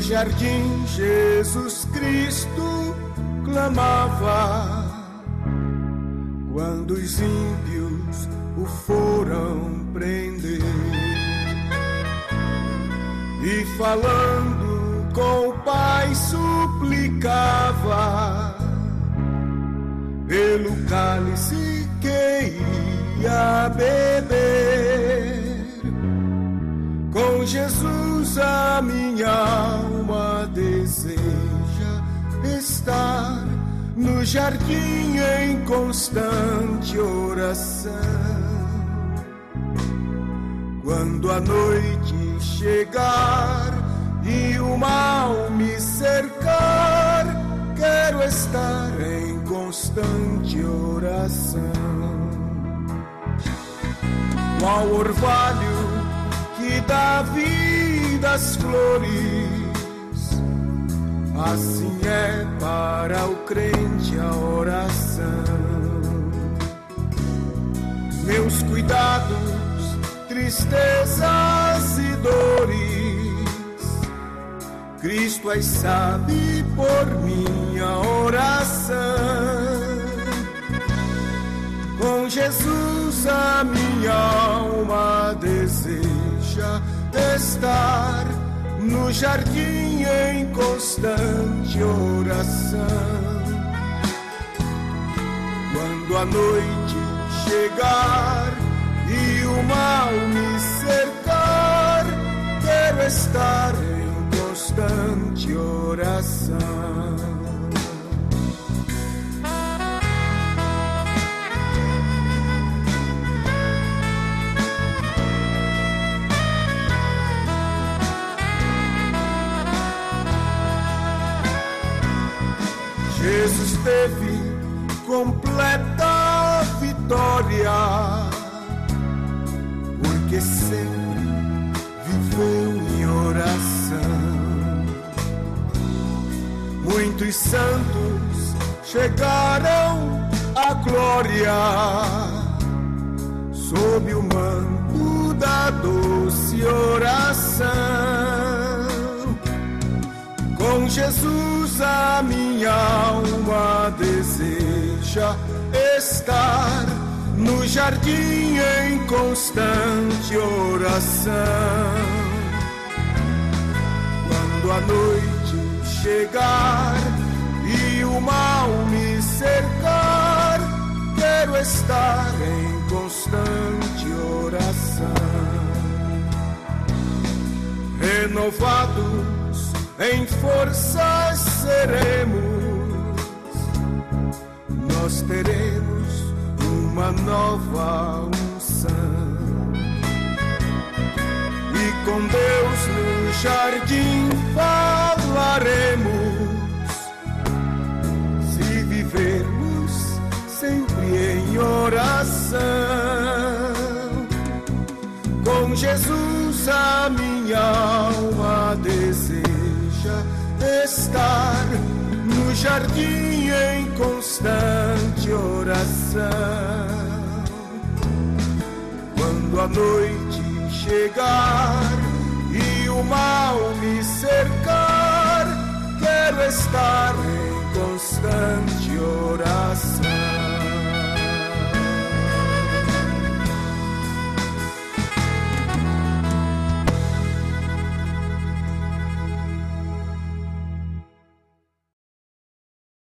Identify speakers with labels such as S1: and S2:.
S1: jardim Jesus Cristo clamava, quando os ímpios o foram prender. E falando com o Pai suplicava pelo cálice que ia beber. Com Jesus a minha alma deseja estar no jardim em constante oração. Quando a noite chegar e o mal me cercar, quero estar em constante oração. Qual orvalho que dá vida às flores, assim é para o crente a oração. Meus cuidados, tristezas e dores, Cristo as sabe por minha oração. Com Jesus a minha alma deseja estar no jardim em constante oração. Quando a noite chegar e o mal me cercar, quero estar em constante oração. Jesus teve completa vitória, porque sempre viveu em oração. Muitos santos chegaram à glória sob o manto da doce oração. Com Jesus a minha alma deseja estar no jardim em constante oração. Quando a noite chegar e o mal me cercar, quero estar em constante oração. Renovados em forças seremos, nós teremos uma nova unção. E com Deus no jardim falaremos, se vivermos sempre em oração. Com Jesus a minha alma deseja estar no jardim em constante oração. Quando a noite chegar e o mal me cercar,